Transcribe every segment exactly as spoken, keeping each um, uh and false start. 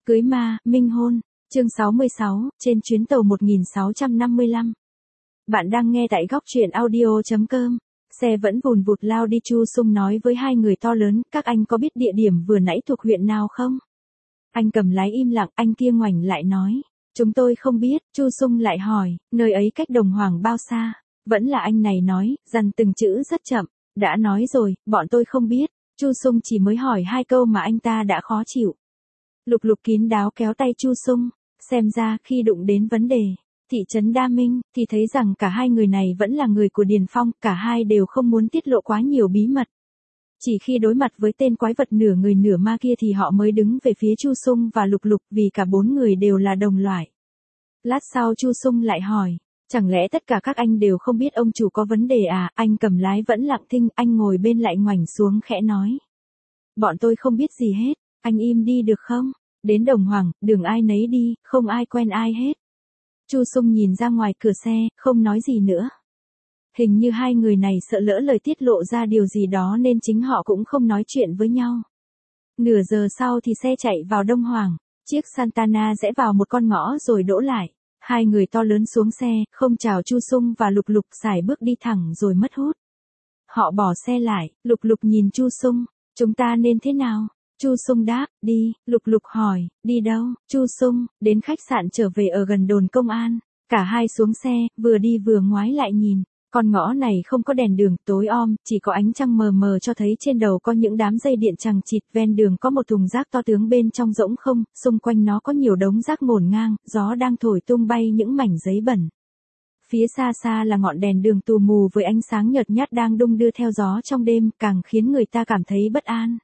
Cưới ma, minh hôn. Chương sáu mươi sáu, trên chuyến tàu một nghìn sáu trăm năm mươi lăm. Bạn đang nghe tại góc truyện audio chấm com. Xe vẫn vùn vụt lao đi. Chu Sung nói với hai người to lớn, các anh có biết địa điểm vừa nãy thuộc huyện nào không? Anh cầm lái im lặng, anh kia ngoảnh lại nói. Chúng tôi không biết. Chu Sung lại hỏi, nơi ấy cách Đồng Hoàng bao xa? Vẫn là anh này nói, dằn từng chữ rất chậm. Đã nói rồi, bọn tôi không biết. Chu Sung chỉ mới hỏi hai câu mà anh ta đã khó chịu. Lục Lục kín đáo kéo tay Chu Sung, xem ra khi đụng đến vấn đề thị trấn Đa Minh, thì thấy rằng cả hai người này vẫn là người của Điền Phong, cả hai đều không muốn tiết lộ quá nhiều bí mật. Chỉ khi đối mặt với tên quái vật nửa người nửa ma kia thì họ mới đứng về phía Chu Sung và Lục Lục, vì cả bốn người đều là đồng loại. Lát sau Chu Sung lại hỏi, chẳng lẽ tất cả các anh đều không biết ông chủ có vấn đề à? Anh cầm lái vẫn lặng thinh, anh ngồi bên lại ngoảnh xuống khẽ nói. Bọn tôi không biết gì hết, anh im đi được không? Đến Đồng Hoàng, đường ai nấy đi, không ai quen ai hết. Chu Sung nhìn ra ngoài cửa xe, không nói gì nữa. Hình như hai người này sợ lỡ lời tiết lộ ra điều gì đó nên chính họ cũng không nói chuyện với nhau. Nửa giờ sau thì xe chạy vào Đông Hoàng, chiếc Santana rẽ vào một con ngõ rồi đỗ lại. Hai người to lớn xuống xe, không chào Chu Sung và Lục Lục, sải bước đi thẳng rồi mất hút. Họ bỏ xe lại, Lục Lục nhìn Chu Sung, chúng ta nên thế nào? Chu Sung đáp, đi. Lục Lục hỏi, đi đâu? Chu Sung, đến khách sạn trở về ở gần đồn công an. Cả hai xuống xe, vừa đi vừa ngoái lại nhìn. Con ngõ này không có đèn đường, tối om, chỉ có ánh trăng mờ mờ cho thấy trên đầu có những đám dây điện chằng chịt. Ven đường có một thùng rác to tướng, bên trong rỗng không, xung quanh nó có nhiều đống rác ngổn ngang, gió đang thổi tung bay những mảnh giấy bẩn. Phía xa xa là ngọn đèn đường tù mù với ánh sáng nhợt nhát đang đung đưa theo gió trong đêm, càng khiến người ta cảm thấy bất an.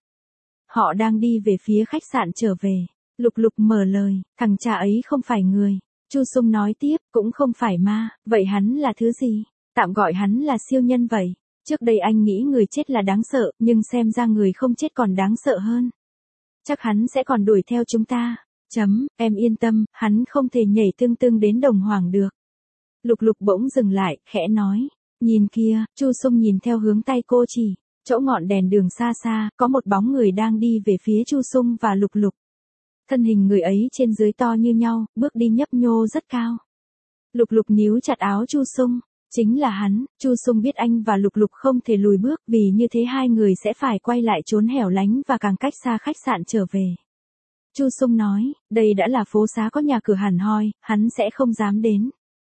Họ đang đi về phía khách sạn trở về. Lục Lục mở lời, thằng cha ấy không phải người. Chu Sung nói tiếp, cũng không phải ma, vậy hắn là thứ gì? Tạm gọi hắn là siêu nhân vậy. Trước đây anh nghĩ người chết là đáng sợ, nhưng xem ra người không chết còn đáng sợ hơn. Chắc hắn sẽ còn đuổi theo chúng ta. Chấm, em yên tâm, hắn không thể nhảy tương tương đến Đồng Hoàng được. Lục Lục bỗng dừng lại, khẽ nói, nhìn kia. Chu Sung nhìn theo hướng tay cô chỉ. Chỗ ngọn đèn đường xa xa, có một bóng người đang đi về phía Chu Sung và Lục Lục. Thân hình người ấy trên dưới to như nhau, bước đi nhấp nhô rất cao. Lục Lục níu chặt áo Chu Sung, chính là hắn. Chu Sung biết anh và Lục Lục không thể lùi bước, vì như thế hai người sẽ phải quay lại trốn hẻo lánh và càng cách xa khách sạn trở về. Chu Sung nói, đây đã là phố xá có nhà cửa hẳn hoi, hắn sẽ không dám đến.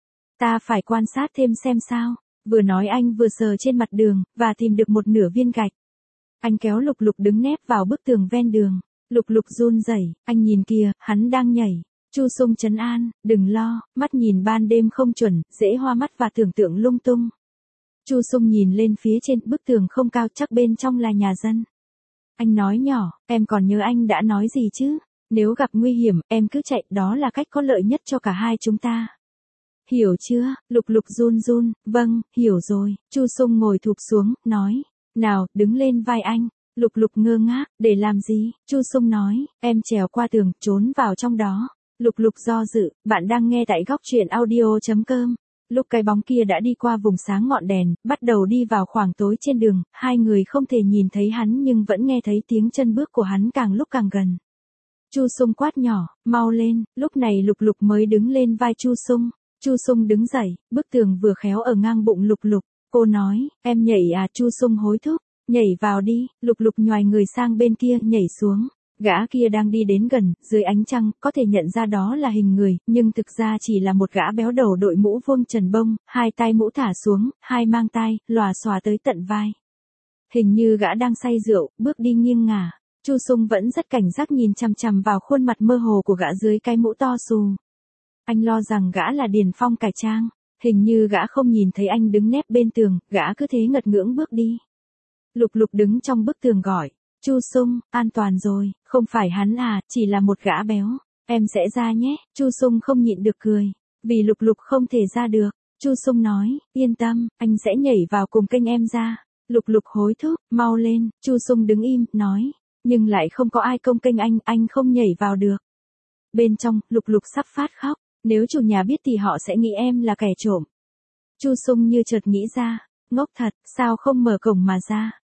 Ta phải quan sát thêm xem sao. Vừa nói anh vừa sờ trên mặt đường, và tìm được một nửa viên gạch. Anh kéo Lục Lục đứng nép vào bức tường ven đường. Lục Lục run rẩy, anh nhìn kìa, hắn đang nhảy. Chu Sung trấn an, đừng lo, mắt nhìn ban đêm không chuẩn, dễ hoa mắt và tưởng tượng lung tung. Chu Sung nhìn lên phía trên, bức tường không cao, chắc bên trong là nhà dân. Anh nói nhỏ, em còn nhớ anh đã nói gì chứ? Nếu gặp nguy hiểm, em cứ chạy, đó là cách có lợi nhất cho cả hai chúng ta. Hiểu chưa? Lục Lục run run, vâng, hiểu rồi. Chu Sung ngồi thụp xuống, nói, nào, đứng lên vai anh. Lục Lục ngơ ngác, để làm gì? Chu Sung nói, em trèo qua tường, trốn vào trong đó. Lục Lục do dự, bạn đang nghe tại góc truyện audio chấm com. Lúc cái bóng kia đã đi qua vùng sáng ngọn đèn, bắt đầu đi vào khoảng tối trên đường, hai người không thể nhìn thấy hắn nhưng vẫn nghe thấy tiếng chân bước của hắn càng lúc càng gần. Chu Sung quát nhỏ, mau lên. Lúc này Lục Lục mới đứng lên vai Chu Sung. Chu Sung đứng dậy, bức tường vừa khéo ở ngang bụng Lục Lục. Cô nói, em nhảy à? Chu Sung hối thúc, nhảy vào đi. Lục Lục nhoài người sang bên kia, nhảy xuống. Gã kia đang đi đến gần, dưới ánh trăng, có thể nhận ra đó là hình người, nhưng thực ra chỉ là một gã béo đầu đội mũ vuông trần bông, hai tay mũ thả xuống, hai mang tai, lòa xòa tới tận vai. Hình như gã đang say rượu, bước đi nghiêng ngả. Chu Sung vẫn rất cảnh giác nhìn chằm chằm vào khuôn mặt mơ hồ của gã dưới cái mũ to xù. Anh lo rằng gã là Điền Phong cải trang, hình như gã không nhìn thấy anh đứng nép bên tường, gã cứ thế ngật ngưỡng bước đi. Lục Lục đứng trong bức tường gọi, Chu Sung, an toàn rồi, không phải hắn à, chỉ là một gã béo, em sẽ ra nhé. Chu Sung không nhịn được cười, vì Lục Lục không thể ra được. Chu Sung nói, yên tâm, anh sẽ nhảy vào cùng kênh em ra. Lục Lục hối thúc, mau lên. Chu Sung đứng im, nói, nhưng lại không có ai công kênh anh, anh không nhảy vào được. Bên trong, Lục Lục sắp phát khóc. Nếu chủ nhà biết thì họ sẽ nghĩ em là kẻ trộm. Chu Sung như chợt nghĩ ra, ngốc thật, sao không mở cổng mà ra?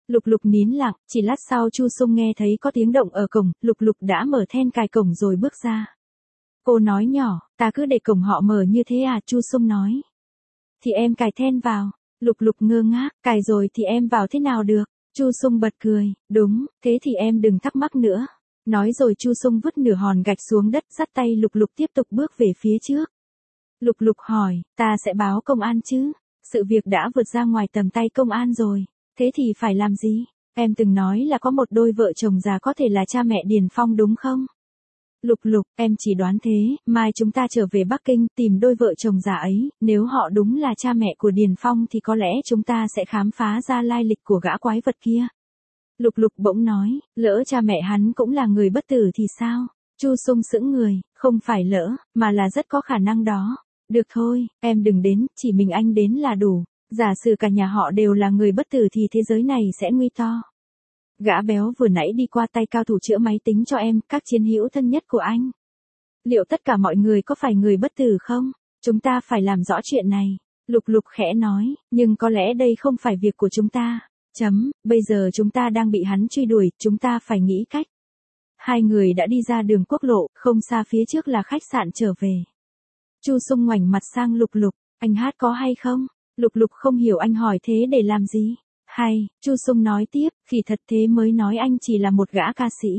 Lục Lục nín lặng, chỉ lát sau Chu Sung nghe thấy có tiếng động ở cổng, Lục Lục đã mở then cài cổng rồi bước ra. Cô nói nhỏ, ta cứ để cổng họ mở như thế à, Chu Sung nói. Thì em cài then vào. Lục Lục ngơ ngác, cài rồi thì em vào thế nào được? Chu Sung bật cười, đúng, thế thì em đừng thắc mắc nữa. Nói rồi Chu Sung vứt nửa hòn gạch xuống đất, dắt tay Lục Lục tiếp tục bước về phía trước. Lục Lục hỏi, ta sẽ báo công an chứ? Sự việc đã vượt ra ngoài tầm tay công an rồi. Thế thì phải làm gì? Em từng nói là có một đôi vợ chồng già có thể là cha mẹ Điền Phong đúng không? Lục Lục, em chỉ đoán thế, mai chúng ta trở về Bắc Kinh tìm đôi vợ chồng già ấy, nếu họ đúng là cha mẹ của Điền Phong thì có lẽ chúng ta sẽ khám phá ra lai lịch của gã quái vật kia. Lục Lục bỗng nói, lỡ cha mẹ hắn cũng là người bất tử thì sao? Chu Sung sững người, không phải lỡ, mà là rất có khả năng đó. Được thôi, em đừng đến, chỉ mình anh đến là đủ. Giả sử cả nhà họ đều là người bất tử thì thế giới này sẽ nguy to. Gã béo vừa nãy đi qua tay cao thủ chữa máy tính cho em, các chiến hữu thân nhất của anh. Liệu tất cả mọi người có phải người bất tử không? Chúng ta phải làm rõ chuyện này. Lục Lục khẽ nói, nhưng có lẽ đây không phải việc của chúng ta. Chấm, bây giờ chúng ta đang bị hắn truy đuổi, chúng ta phải nghĩ cách. Hai người đã đi ra đường quốc lộ, không xa phía trước là khách sạn trở về. Chu Sung ngoảnh mặt sang Lục Lục, anh hát có hay không? Lục Lục không hiểu anh hỏi thế để làm gì. Hay, Chu Sung nói tiếp, khi thật thế mới nói anh chỉ là một gã ca sĩ.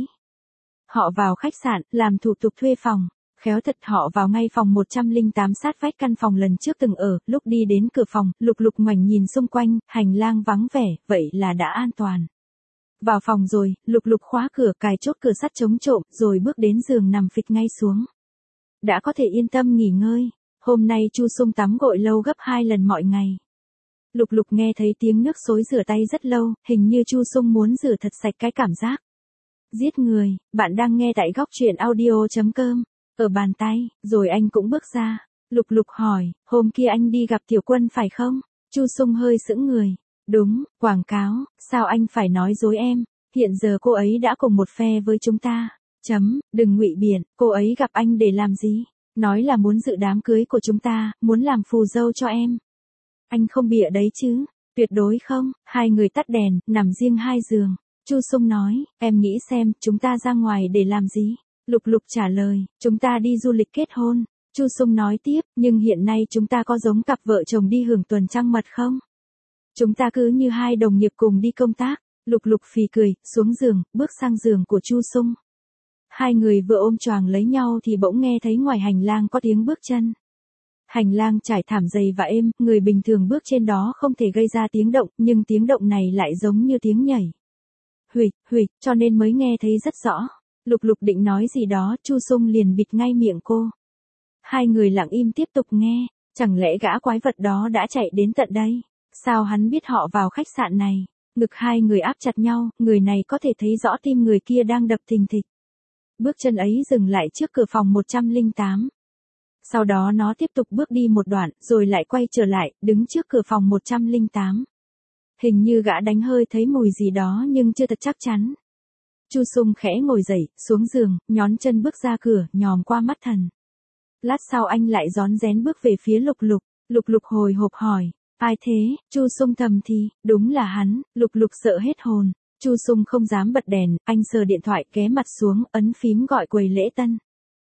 Họ vào khách sạn, làm thủ tục thuê phòng. Khéo thật họ vào ngay phòng một trăm lẻ tám sát vách căn phòng lần trước từng ở, lúc đi đến cửa phòng, Lục Lục ngoảnh nhìn xung quanh, hành lang vắng vẻ, vậy là đã an toàn. Vào phòng rồi, Lục Lục khóa cửa, cài chốt cửa sắt chống trộm, rồi bước đến giường nằm phịch ngay xuống. Đã có thể yên tâm nghỉ ngơi. Hôm nay Chu Sung tắm gội lâu gấp hai lần mọi ngày. Lục Lục nghe thấy tiếng nước xối rửa tay rất lâu, hình như Chu Sung muốn rửa thật sạch cái cảm giác. Giết người, bạn đang nghe tại góc truyện audio chấm com. Ở bàn tay, rồi anh cũng bước ra. Lục Lục hỏi, hôm kia anh đi gặp Tiểu Quân phải không? Chu Sung hơi sững người. Đúng, quảng cáo, sao anh phải nói dối em? Hiện giờ cô ấy đã cùng một phe với chúng ta. Chấm, đừng ngụy biện, cô ấy gặp anh để làm gì? Nói là muốn dự đám cưới của chúng ta, muốn làm phù dâu cho em. Anh không bịa đấy chứ? Tuyệt đối không. Hai người tắt đèn, nằm riêng hai giường. Chu Sung nói, em nghĩ xem, chúng ta ra ngoài để làm gì? Lục Lục trả lời, chúng ta đi du lịch kết hôn. Chu Sung nói tiếp, nhưng hiện nay chúng ta có giống cặp vợ chồng đi hưởng tuần trăng mật không? Chúng ta cứ như hai đồng nghiệp cùng đi công tác. Lục Lục phì cười, xuống giường, bước sang giường của Chu Sung. Hai người vừa ôm choàng lấy nhau thì bỗng nghe thấy ngoài hành lang có tiếng bước chân. Hành lang trải thảm dày và êm, người bình thường bước trên đó không thể gây ra tiếng động, nhưng tiếng động này lại giống như tiếng nhảy. Huỵch, huỵch, cho nên mới nghe thấy rất rõ. Lục Lục định nói gì đó, Chu Sung liền bịt ngay miệng cô. Hai người lặng im tiếp tục nghe, chẳng lẽ gã quái vật đó đã chạy đến tận đây? Sao hắn biết họ vào khách sạn này? Ngực hai người áp chặt nhau, người này có thể thấy rõ tim người kia đang đập thình thịch. Bước chân ấy dừng lại trước cửa phòng một trăm lẻ tám. Sau đó nó tiếp tục bước đi một đoạn, rồi lại quay trở lại, đứng trước cửa phòng một trăm lẻ tám. Hình như gã đánh hơi thấy mùi gì đó nhưng chưa thật chắc chắn. Chu Sung khẽ ngồi dậy, xuống giường, nhón chân bước ra cửa, nhòm qua mắt thần. Lát sau anh lại rón rén bước về phía Lục Lục. Lục Lục hồi hộp hỏi, ai thế? Chu Sung thầm thì, đúng là hắn. Lục Lục sợ hết hồn. Chu Sung không dám bật đèn, anh sờ điện thoại, ghé mặt xuống, ấn phím gọi quầy lễ tân.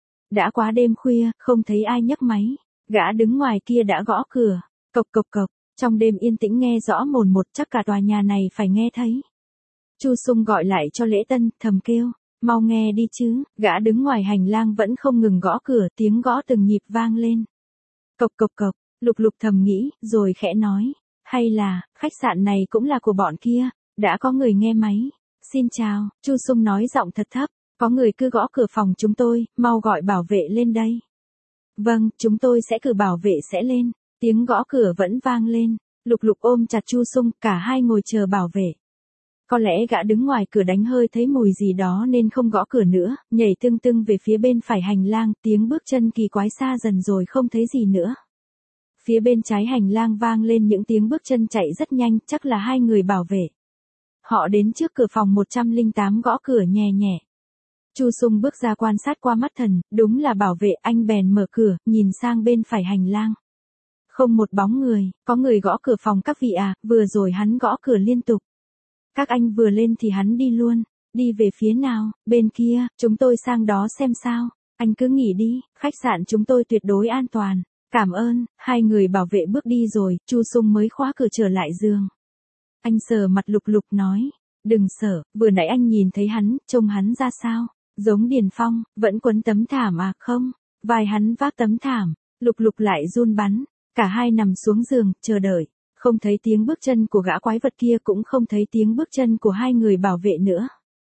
Đã quá đêm khuya, không thấy ai nhấc máy. Gã đứng ngoài kia đã gõ cửa. Cộc cộc cộc, trong đêm yên tĩnh nghe rõ mồn một, chắc cả tòa nhà này phải nghe thấy. Chu Sung gọi lại cho lễ tân, thầm kêu, mau nghe đi chứ. Gã đứng ngoài hành lang vẫn không ngừng gõ cửa, tiếng gõ từng nhịp vang lên. Cộc cộc cộc, Lục Lục thầm nghĩ, rồi khẽ nói, hay là, khách sạn này cũng là của bọn kia. Đã có người nghe máy. Xin chào, Chu Sung nói giọng thật thấp, có người cứ gõ cửa phòng chúng tôi, mau gọi bảo vệ lên đây. Vâng, chúng tôi sẽ cử bảo vệ sẽ lên. Tiếng gõ cửa vẫn vang lên. Lục Lục ôm chặt Chu Sung, cả hai ngồi chờ bảo vệ. Có lẽ gã đứng ngoài cửa đánh hơi thấy mùi gì đó nên không gõ cửa nữa, nhảy tưng tưng về phía bên phải hành lang, tiếng bước chân kỳ quái xa dần rồi không thấy gì nữa. Phía bên trái hành lang vang lên những tiếng bước chân chạy rất nhanh, chắc là hai người bảo vệ. Họ đến trước cửa phòng một trăm lẻ tám gõ cửa nhẹ nhẹ. Chu Sung bước ra quan sát qua mắt thần, đúng là bảo vệ, anh bèn mở cửa, nhìn sang bên phải hành lang. Không một bóng người, có người gõ cửa phòng các vị à, vừa rồi hắn gõ cửa liên tục. Các anh vừa lên thì hắn đi luôn. Đi về phía nào? Bên kia, chúng tôi sang đó xem sao. Anh cứ nghỉ đi, khách sạn chúng tôi tuyệt đối an toàn. Cảm ơn. Hai người bảo vệ bước đi rồi, Chu Sung mới khóa cửa trở lại giường. Anh sờ mặt Lục Lục nói. Đừng sợ, vừa nãy anh nhìn thấy hắn, trông hắn ra sao? Giống Điền Phong, vẫn quấn tấm thảm à? Không, vai hắn vác tấm thảm. Lục Lục lại run bắn. Cả hai nằm xuống giường, chờ đợi. Không thấy tiếng bước chân của gã quái vật kia, cũng không thấy tiếng bước chân của hai người bảo vệ nữa.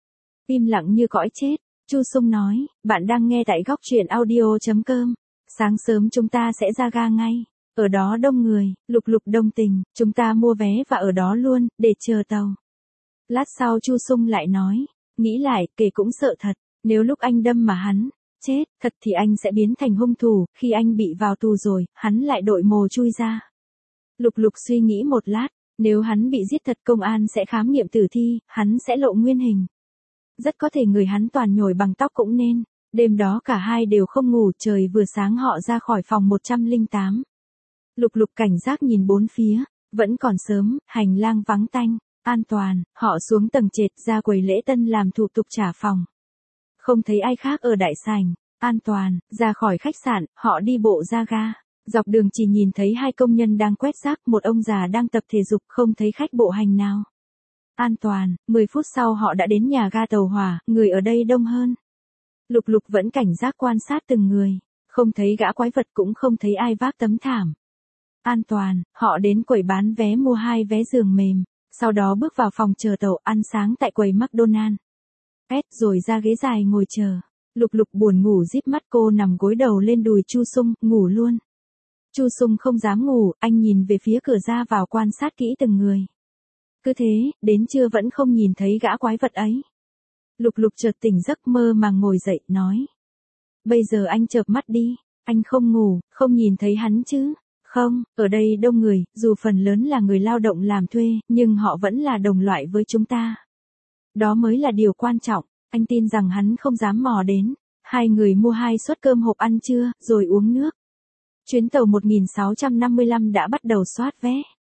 Im lặng như cõi chết. Chu Sung nói, bạn đang nghe tại góc truyện audio.com. Sáng sớm chúng ta sẽ ra ga ngay. Ở đó đông người. Lục Lục đồng tình, chúng ta mua vé và ở đó luôn, để chờ tàu. Lát sau Chu Sung lại nói, nghĩ lại, kể cũng sợ thật. Nếu lúc anh đâm mà hắn chết, thật thì anh sẽ biến thành hung thủ. Khi anh bị vào tù rồi, hắn lại đội mồ chui ra. Lục Lục suy nghĩ một lát, nếu hắn bị giết thật, công an sẽ khám nghiệm tử thi, hắn sẽ lộ nguyên hình. Rất có thể người hắn toàn nhồi bằng tóc cũng nên. Đêm đó cả hai đều không ngủ, trời vừa sáng họ ra khỏi phòng một trăm lẻ tám. Lục Lục cảnh giác nhìn bốn phía, vẫn còn sớm, hành lang vắng tanh, an toàn, họ xuống tầng trệt ra quầy lễ tân làm thủ tục trả phòng. Không thấy ai khác ở đại sảnh, an toàn, ra khỏi khách sạn, họ đi bộ ra ga. Dọc đường chỉ nhìn thấy hai công nhân đang quét rác, một ông già đang tập thể dục, không thấy khách bộ hành nào. An toàn, mười phút sau họ đã đến nhà ga tàu hỏa, người ở đây đông hơn. Lục Lục vẫn cảnh giác quan sát từng người, không thấy gã quái vật, cũng không thấy ai vác tấm thảm. An toàn, họ đến quầy bán vé mua hai vé giường mềm, sau đó bước vào phòng chờ tàu, ăn sáng tại quầy McDonald's. Pet rồi ra ghế dài ngồi chờ. Lục Lục buồn ngủ díp mắt, cô nằm gối đầu lên đùi Chu Sung, ngủ luôn. Chu Sung không dám ngủ, anh nhìn về phía cửa ra vào quan sát kỹ từng người. Cứ thế, đến trưa vẫn không nhìn thấy gã quái vật ấy. Lục Lục chợt tỉnh giấc, mơ màng ngồi dậy, nói. Bây giờ anh chợp mắt đi, anh không ngủ, không nhìn thấy hắn chứ? Không, ở đây đông người, dù phần lớn là người lao động làm thuê, nhưng họ vẫn là đồng loại với chúng ta. Đó mới là điều quan trọng, anh tin rằng hắn không dám mò đến. Hai người mua hai suất cơm hộp ăn trưa, rồi uống nước. Chuyến tàu một nghìn sáu trăm năm mươi lăm đã bắt đầu soát vé.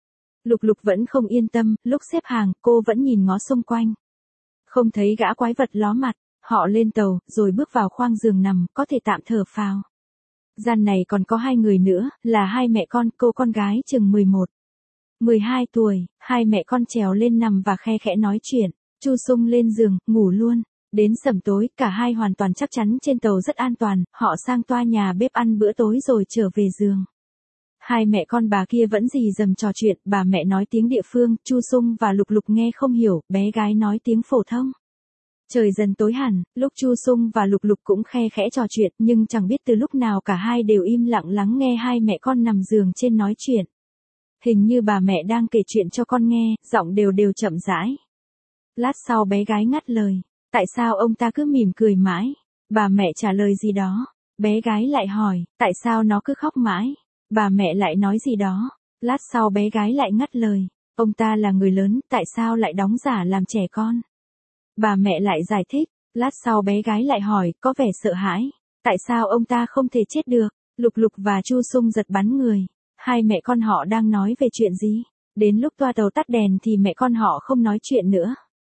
Lục Lục vẫn không yên tâm, lúc xếp hàng, cô vẫn nhìn ngó xung quanh. Không thấy gã quái vật ló mặt, họ lên tàu, rồi bước vào khoang giường nằm, có thể tạm thở phào. Gian này còn có hai người nữa, là hai mẹ con, cô con gái chừng mười một, mười hai tuổi, hai mẹ con trèo lên nằm và khe khẽ nói chuyện. Chu Sung lên giường, ngủ luôn. Đến sẩm tối, cả hai hoàn toàn chắc chắn trên tàu rất an toàn, họ sang toa nhà bếp ăn bữa tối rồi trở về giường. Hai mẹ con bà kia vẫn rì rầm trò chuyện, bà mẹ nói tiếng địa phương, Chu Sung và Lục Lục nghe không hiểu, bé gái nói tiếng phổ thông. Trời dần tối hẳn, lúc Chu Sung và Lục Lục cũng khe khẽ trò chuyện, nhưng chẳng biết từ lúc nào cả hai đều im lặng lắng nghe hai mẹ con nằm giường trên nói chuyện. Hình như bà mẹ đang kể chuyện cho con nghe, giọng đều đều chậm rãi. Lát sau bé gái ngắt lời. Tại sao ông ta cứ mỉm cười mãi? Bà mẹ trả lời gì đó. Bé gái lại hỏi, tại sao nó cứ khóc mãi? Bà mẹ lại nói gì đó. Lát sau bé gái lại ngắt lời. Ông ta là người lớn, tại sao lại đóng giả làm trẻ con? Bà mẹ lại giải thích. Lát sau bé gái lại hỏi, có vẻ sợ hãi. Tại sao ông ta không thể chết được? Lục Lục và Chu Sung giật bắn người. Hai mẹ con họ đang nói về chuyện gì? Đến lúc toa tàu tắt đèn thì mẹ con họ không nói chuyện nữa.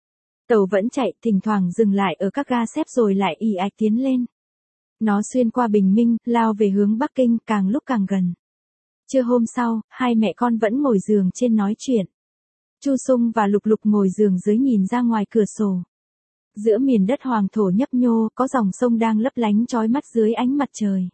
Tàu vẫn chạy, thỉnh thoảng dừng lại ở các ga xếp rồi lại ì ạch tiến lên. Nó xuyên qua Bình Minh, lao về hướng Bắc Kinh, càng lúc càng gần. Trưa hôm sau, hai mẹ con vẫn ngồi giường trên nói chuyện. Chu Sung và Lục Lục ngồi giường dưới nhìn ra ngoài cửa sổ. Giữa miền đất hoàng thổ nhấp nhô, có dòng sông đang lấp lánh chói mắt dưới ánh mặt trời.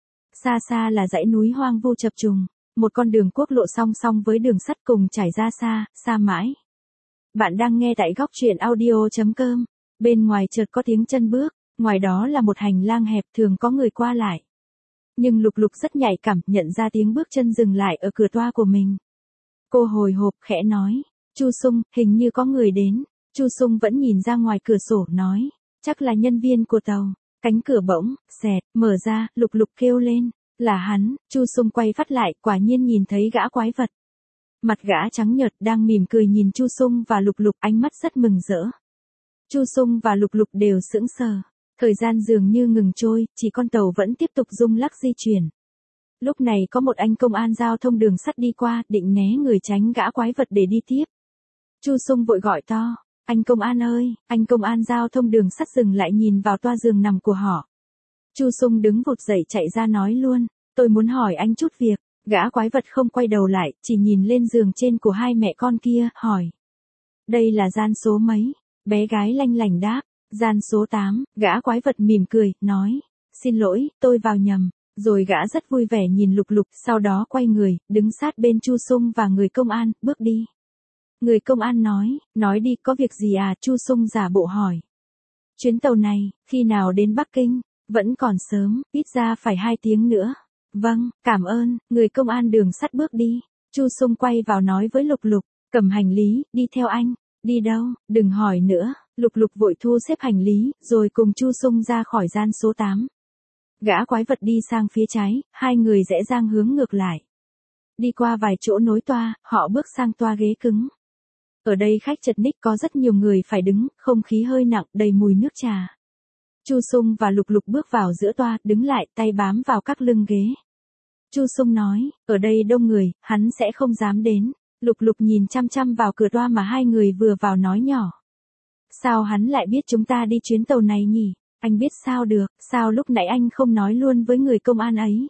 Xa xa là dãy núi hoang vu chập trùng, một con đường quốc lộ song song với đường sắt cùng trải ra xa, xa mãi. Bạn đang nghe tại góc truyện audio.com. Bên ngoài chợt có tiếng chân bước, ngoài đó là một hành lang hẹp thường có người qua lại. Nhưng Lục Lục rất nhạy cảm, nhận ra tiếng bước chân dừng lại ở cửa toa của mình. Cô hồi hộp khẽ nói, Chu Sung, hình như có người đến. Chu Sung vẫn nhìn ra ngoài cửa sổ nói, chắc là nhân viên của tàu. Cánh cửa bỗng, xẹt, mở ra, Lục Lục kêu lên, là hắn. Chu Sung quay phát lại, quả nhiên nhìn thấy gã quái vật. Mặt gã trắng nhợt đang mỉm cười nhìn Chu Sung và Lục Lục, ánh mắt rất mừng rỡ. Chu Sung và Lục Lục đều sững sờ. Thời gian dường như ngừng trôi, chỉ con tàu vẫn tiếp tục rung lắc di chuyển. Lúc này có một anh công an giao thông đường sắt đi qua, định né người tránh gã quái vật để đi tiếp. Chu Sung vội gọi to, anh công an ơi, anh công an. Giao thông đường sắt dừng lại nhìn vào toa giường nằm của họ. Chu Sung đứng vụt dậy chạy ra nói luôn, tôi muốn hỏi anh chút việc. Gã quái vật không quay đầu lại, chỉ nhìn lên giường trên của hai mẹ con kia, hỏi. Đây là gian số mấy? Bé gái lanh lảnh đáp, gian số tám. Gã quái vật mỉm cười, nói, xin lỗi, tôi vào nhầm. Rồi gã rất vui vẻ nhìn Lục Lục, sau đó quay người, đứng sát bên Chu Sung và người công an, bước đi. Người công an nói, nói đi, có việc gì à? Chu Sung giả bộ hỏi. Chuyến tàu này, khi nào đến Bắc Kinh? Vẫn còn sớm, ít ra phải hai tiếng nữa. Vâng, cảm ơn. Người công an đường sắt bước đi. Chu Sung quay vào nói với Lục Lục, cầm hành lý, đi theo anh. Đi đâu? Đừng hỏi nữa. Lục Lục vội thu xếp hành lý, rồi cùng Chu Sung ra khỏi gian số tám. Gã quái vật đi sang phía trái, hai người rẽ sang hướng ngược lại. Đi qua vài chỗ nối toa, họ bước sang toa ghế cứng. Ở đây khách chật ních, có rất nhiều người phải đứng, không khí hơi nặng, đầy mùi nước trà. Chu Sung và Lục Lục bước vào giữa toa, đứng lại, tay bám vào các lưng ghế. Chu Sung nói, ở đây đông người, hắn sẽ không dám đến. Lục Lục nhìn chăm chăm vào cửa toa mà hai người vừa vào, nói nhỏ. Sao hắn lại biết chúng ta đi chuyến tàu này nhỉ? Anh biết sao được, sao lúc nãy anh không nói luôn với người công an ấy?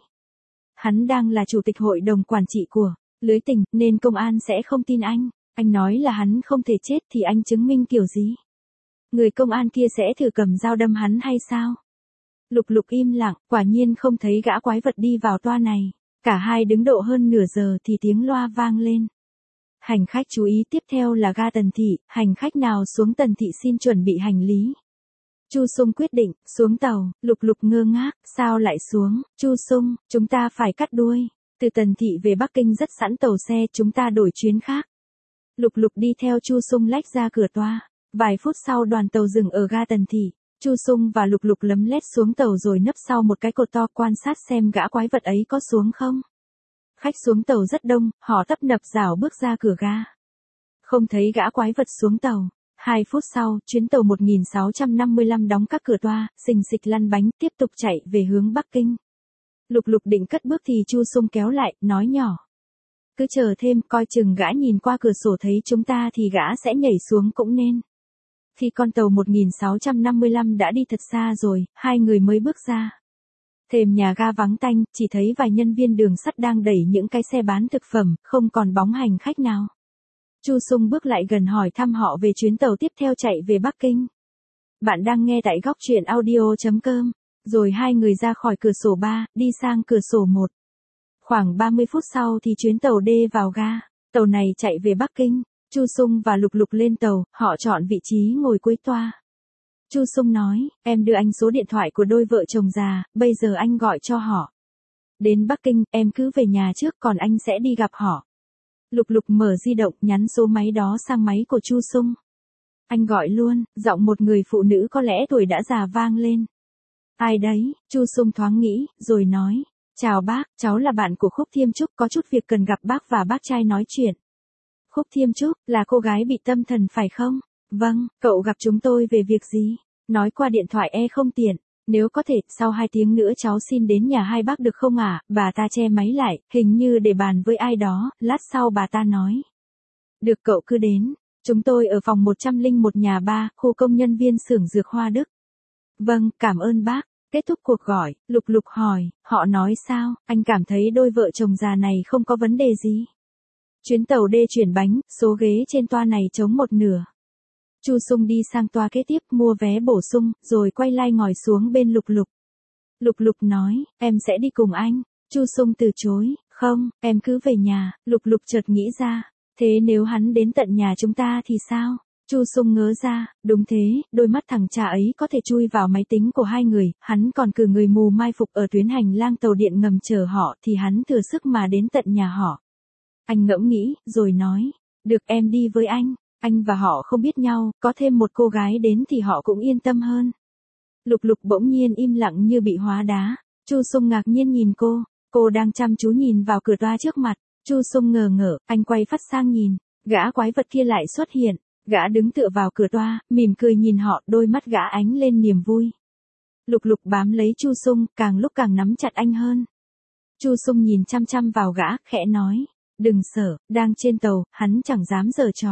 Hắn đang là chủ tịch hội đồng quản trị của lưới tỉnh, nên công an sẽ không tin anh. Anh nói là hắn không thể chết thì anh chứng minh kiểu gì? Người công an kia sẽ thử cầm dao đâm hắn hay sao? Lục Lục im lặng, quả nhiên không thấy gã quái vật đi vào toa này. Cả hai đứng độ hơn nửa giờ thì tiếng loa vang lên. Hành khách chú ý, tiếp theo là ga Tần Thị, hành khách nào xuống Tần Thị xin chuẩn bị hành lý. Chu Sung quyết định, xuống tàu. Lục Lục ngơ ngác, sao lại xuống? Chu Sung, chúng ta phải cắt đuôi. Từ Tần Thị về Bắc Kinh rất sẵn tàu xe, chúng ta đổi chuyến khác. Lục Lục đi theo Chu Sung lách ra cửa toa. Vài phút sau đoàn tàu dừng ở ga Tần Thị. Chu Sung và Lục Lục lấm lét xuống tàu rồi nấp sau một cái cột to quan sát xem gã quái vật ấy có xuống không. Khách xuống tàu rất đông, họ tấp nập rảo bước ra cửa ga. Không thấy gã quái vật xuống tàu. Hai phút sau, chuyến tàu một nghìn sáu trăm năm mươi lăm đóng các cửa toa, xình xịch lăn bánh, tiếp tục chạy về hướng Bắc Kinh. Lục Lục định cất bước thì Chu Sung kéo lại, nói nhỏ. Cứ chờ thêm, coi chừng gã nhìn qua cửa sổ thấy chúng ta thì gã sẽ nhảy xuống cũng nên. Khi con tàu một nghìn sáu trăm năm mươi lăm đã đi thật xa rồi, hai người mới bước ra. Thềm nhà ga vắng tanh, chỉ thấy vài nhân viên đường sắt đang đẩy những cái xe bán thực phẩm, không còn bóng hành khách nào. Chu Sung bước lại gần hỏi thăm họ về chuyến tàu tiếp theo chạy về Bắc Kinh. Bạn đang nghe tại góc truyện audio chấm com. Rồi hai người ra khỏi cửa sổ ba, đi sang cửa sổ một. Khoảng ba mươi phút sau thì chuyến tàu D vào ga. Tàu này chạy về Bắc Kinh. Chu Sung và Lục Lục lên tàu, họ chọn vị trí ngồi cuối toa. Chu Sung nói, em đưa anh số điện thoại của đôi vợ chồng già, bây giờ anh gọi cho họ. Đến Bắc Kinh, em cứ về nhà trước, còn anh sẽ đi gặp họ. Lục Lục mở di động, nhắn số máy đó sang máy của Chu Sung. Anh gọi luôn, giọng một người phụ nữ có lẽ tuổi đã già vang lên. Ai đấy? Chu Sung thoáng nghĩ, rồi nói, chào bác, cháu là bạn của Khúc Thiêm Trúc, có chút việc cần gặp bác và bác trai nói chuyện. Khúc Thiêm Trúc, là cô gái bị tâm thần phải không? Vâng, cậu gặp chúng tôi về việc gì? Nói qua điện thoại e không tiện. Nếu có thể, sau hai tiếng nữa cháu xin đến nhà hai bác được không ạ? À? Bà ta che máy lại, hình như để bàn với ai đó, lát sau bà ta nói. Được, cậu cứ đến. Chúng tôi ở phòng một trăm lẻ một nhà ba, khu công nhân viên xưởng dược Hoa Đức. Vâng, cảm ơn bác. Kết thúc cuộc gọi, Lục Lục hỏi, họ nói sao? Anh cảm thấy đôi vợ chồng già này không có vấn đề gì. Chuyến tàu D chuyển bánh, số ghế trên toa này trống một nửa. Chu Sung đi sang toa kế tiếp, mua vé bổ sung, rồi quay lại ngồi xuống bên Lục Lục. Lục Lục nói, em sẽ đi cùng anh. Chu Sung từ chối, không, em cứ về nhà. Lục Lục chợt nghĩ ra, thế nếu hắn đến tận nhà chúng ta thì sao? Chu Sung ngớ ra, đúng thế, đôi mắt thằng cha ấy có thể chui vào máy tính của hai người, hắn còn cử người mù mai phục ở tuyến hành lang tàu điện ngầm chờ họ thì hắn thừa sức mà đến tận nhà họ. Anh ngẫm nghĩ, rồi nói, được em đi với anh. Anh và họ không biết nhau, có thêm một cô gái đến thì họ cũng yên tâm hơn. Lục Lục bỗng nhiên im lặng như bị hóa đá. Chu Sung ngạc nhiên nhìn cô, cô đang chăm chú nhìn vào cửa toa trước mặt. Chu Sung ngờ ngợ, anh quay phát sang nhìn, gã quái vật kia lại xuất hiện. Gã đứng tựa vào cửa toa, mỉm cười nhìn họ, đôi mắt gã ánh lên niềm vui. Lục Lục bám lấy Chu Sung, càng lúc càng nắm chặt anh hơn. Chu Sung nhìn chăm chăm vào gã, khẽ nói, đừng sợ, đang trên tàu, hắn chẳng dám giở trò.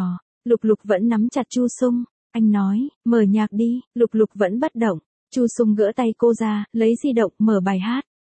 Lục Lục vẫn nắm chặt Chu Sung, anh nói, mở nhạc đi, Lục Lục vẫn bất động, Chu Sung gỡ tay cô ra, lấy di động, mở bài hát.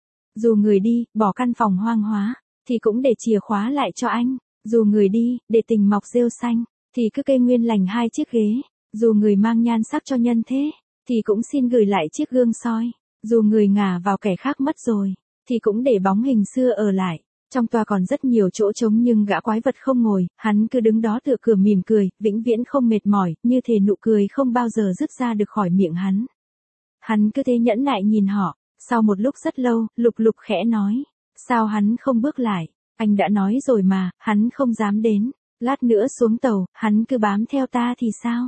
Dù người đi, bỏ căn phòng hoang hóa, thì cũng để chìa khóa lại cho anh, dù người đi, để tình mọc rêu xanh, thì cứ cây nguyên lành hai chiếc ghế, dù người mang nhan sắc cho nhân thế, thì cũng xin gửi lại chiếc gương soi, dù người ngả vào kẻ khác mất rồi, thì cũng để bóng hình xưa ở lại. Trong tòa còn rất nhiều chỗ trống nhưng gã quái vật không ngồi, hắn cứ đứng đó tựa cửa mỉm cười, vĩnh viễn không mệt mỏi, như thể nụ cười không bao giờ dứt ra được khỏi miệng hắn. Hắn cứ thế nhẫn nại nhìn họ, sau một lúc rất lâu, Lục Lục khẽ nói, sao hắn không bước lại, anh đã nói rồi mà, hắn không dám đến, lát nữa xuống tàu, hắn cứ bám theo ta thì sao?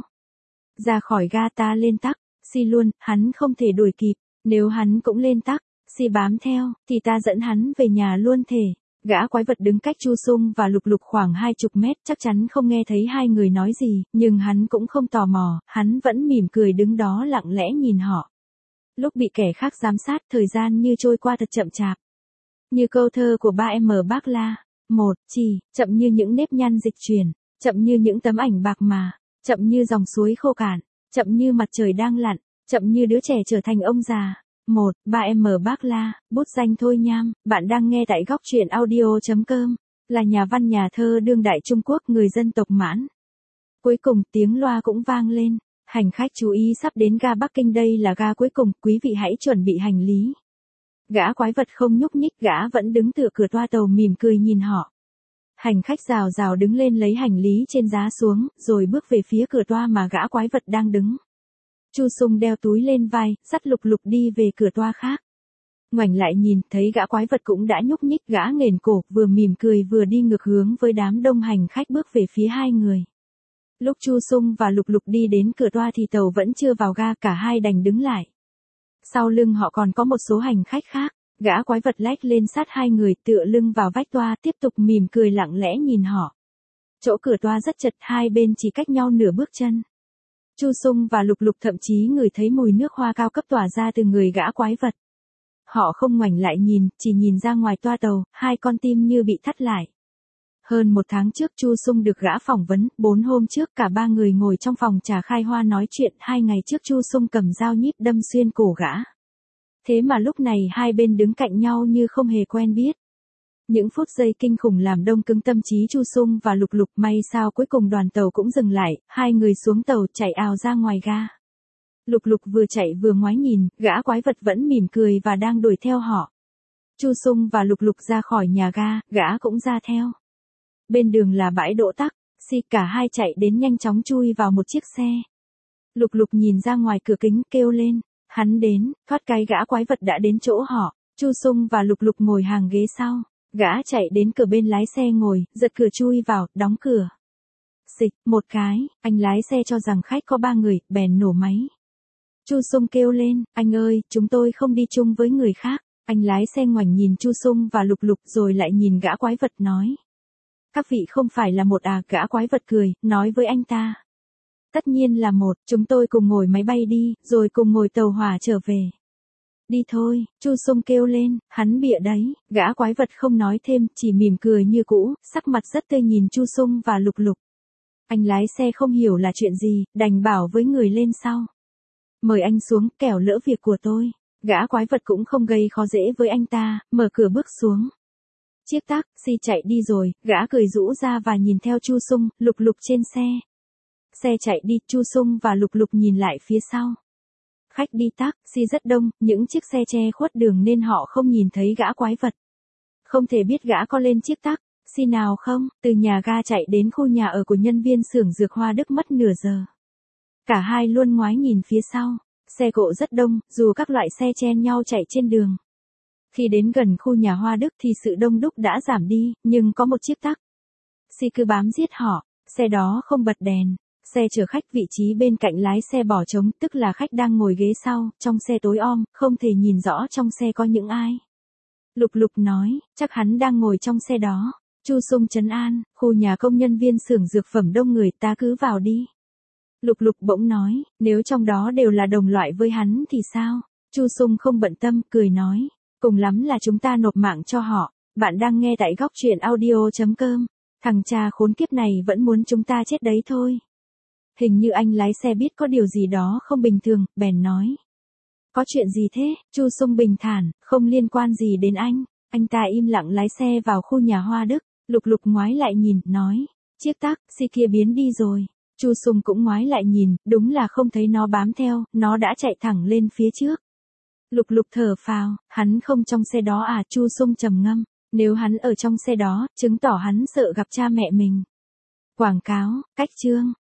Ra khỏi ga ta lên tắc, xi luôn, hắn không thể đuổi kịp, nếu hắn cũng lên tắc, xi bám theo, thì ta dẫn hắn về nhà luôn thể. Gã quái vật đứng cách Chu Sung và Lục Lục khoảng hai chục mét, chắc chắn không nghe thấy hai người nói gì, nhưng hắn cũng không tò mò, hắn vẫn mỉm cười đứng đó lặng lẽ nhìn họ. Lúc bị kẻ khác giám sát, thời gian như trôi qua thật chậm chạp. Như câu thơ của ba em Bác La, một, chỉ, chậm như những nếp nhăn dịch chuyển, chậm như những tấm ảnh bạc mà, chậm như dòng suối khô cạn, chậm như mặt trời đang lặn, chậm như đứa trẻ trở thành ông già. một. ba em Bác La, bút danh Thôi Nham, bạn đang nghe tại góc truyện audio chấm com, là nhà văn nhà thơ đương đại Trung Quốc người dân tộc Mãn. Cuối cùng tiếng loa cũng vang lên, hành khách chú ý sắp đến ga Bắc Kinh, đây là ga cuối cùng, quý vị hãy chuẩn bị hành lý. Gã quái vật không nhúc nhích, gã vẫn đứng tựa cửa toa tàu mỉm cười nhìn họ. Hành khách rào rào đứng lên lấy hành lý trên giá xuống, rồi bước về phía cửa toa mà gã quái vật đang đứng. Chu Sung đeo túi lên vai, dắt Lục Lục đi về cửa toa khác. Ngoảnh lại nhìn, thấy gã quái vật cũng đã nhúc nhích, gã nghển cổ, vừa mỉm cười vừa đi ngược hướng với đám đông hành khách bước về phía hai người. Lúc Chu Sung và Lục Lục đi đến cửa toa thì tàu vẫn chưa vào ga, cả hai đành đứng lại. Sau lưng họ còn có một số hành khách khác, gã quái vật lách lên sát hai người, tựa lưng vào vách toa, tiếp tục mỉm cười lặng lẽ nhìn họ. Chỗ cửa toa rất chật, hai bên chỉ cách nhau nửa bước chân. Chu Sung và Lục Lục thậm chí ngửi thấy mùi nước hoa cao cấp tỏa ra từ người gã quái vật. Họ không ngoảnh lại nhìn, chỉ nhìn ra ngoài toa tàu, hai con tim như bị thắt lại. Hơn một tháng trước Chu Sung được gã phỏng vấn, bốn hôm trước cả ba người ngồi trong phòng trà khai hoa nói chuyện, hai ngày trước Chu Sung cầm dao nhíp đâm xuyên cổ gã. Thế mà lúc này hai bên đứng cạnh nhau như không hề quen biết. Những phút giây kinh khủng làm đông cứng tâm trí Chu Sung và Lục Lục, may sao cuối cùng đoàn tàu cũng dừng lại, hai người xuống tàu chạy ào ra ngoài ga. Lục Lục vừa chạy vừa ngoái nhìn, gã quái vật vẫn mỉm cười và đang đuổi theo họ. Chu Sung và Lục Lục ra khỏi nhà ga, gã cũng ra theo. Bên đường là bãi đỗ taxi, cả hai chạy đến nhanh chóng chui vào một chiếc xe. Lục Lục nhìn ra ngoài cửa kính kêu lên, hắn đến, thoát cái gã quái vật đã đến chỗ họ. Chu Sung và Lục Lục ngồi hàng ghế sau. Gã chạy đến cửa bên lái xe ngồi, giật cửa chui vào, đóng cửa. Xịch, một cái, anh lái xe cho rằng khách có ba người, bèn nổ máy. Chu Sung kêu lên, anh ơi, chúng tôi không đi chung với người khác. Anh lái xe ngoảnh nhìn Chu Sung và Lục Lục rồi lại nhìn gã quái vật nói. Các vị không phải là một à, gã quái vật cười, nói với anh ta. Tất nhiên là một, chúng tôi cùng ngồi máy bay đi, rồi cùng ngồi tàu hỏa trở về. Đi thôi, Chu Sung kêu lên, hắn bịa đấy, gã quái vật không nói thêm, chỉ mỉm cười như cũ, sắc mặt rất tươi nhìn Chu Sung và Lục Lục. Anh lái xe không hiểu là chuyện gì, đành bảo với người lên sau. Mời anh xuống, kẻo lỡ việc của tôi. Gã quái vật cũng không gây khó dễ với anh ta, mở cửa bước xuống. Chiếc taxi chạy đi rồi, gã cười rũ ra và nhìn theo Chu Sung, Lục Lục trên xe. Xe chạy đi, Chu Sung và Lục Lục nhìn lại phía sau. Khách đi taxi rất đông, những chiếc xe che khuất đường nên họ không nhìn thấy gã quái vật. Không thể biết gã có lên chiếc taxi nào không, từ nhà ga chạy đến khu nhà ở của nhân viên xưởng dược Hoa Đức mất nửa giờ. Cả hai luôn ngoái nhìn phía sau, xe cộ rất đông, dù các loại xe chen nhau chạy trên đường. Khi đến gần khu nhà Hoa Đức thì sự đông đúc đã giảm đi, nhưng có một chiếc taxi cứ bám giết họ, xe đó không bật đèn. Xe chở khách, vị trí bên cạnh lái xe bỏ trống, tức là khách đang ngồi ghế sau, trong xe tối om, không thể nhìn rõ trong xe có những ai. Lục Lục nói, chắc hắn đang ngồi trong xe đó. Chu Sung trấn an, khu nhà công nhân viên xưởng dược phẩm đông người, ta cứ vào đi. Lục Lục bỗng nói, nếu trong đó đều là đồng loại với hắn thì sao? Chu Sung không bận tâm, cười nói, cùng lắm là chúng ta nộp mạng cho họ. Bạn đang nghe tại góc truyện audio chấm com. Thằng cha khốn kiếp này vẫn muốn chúng ta chết đấy thôi. Hình như anh lái xe biết có điều gì đó không bình thường, bèn nói. Có chuyện gì thế? Chu Sung bình thản, không liên quan gì đến anh. Anh ta im lặng lái xe vào khu nhà Hoa Đức, Lục Lục ngoái lại nhìn, nói. Chiếc taxi kia biến đi rồi. Chu Sung cũng ngoái lại nhìn, đúng là không thấy nó bám theo, nó đã chạy thẳng lên phía trước. Lục Lục thở phào, hắn không trong xe đó à? Chu Sung trầm ngâm, nếu hắn ở trong xe đó, chứng tỏ hắn sợ gặp cha mẹ mình. Quảng cáo, cách chương.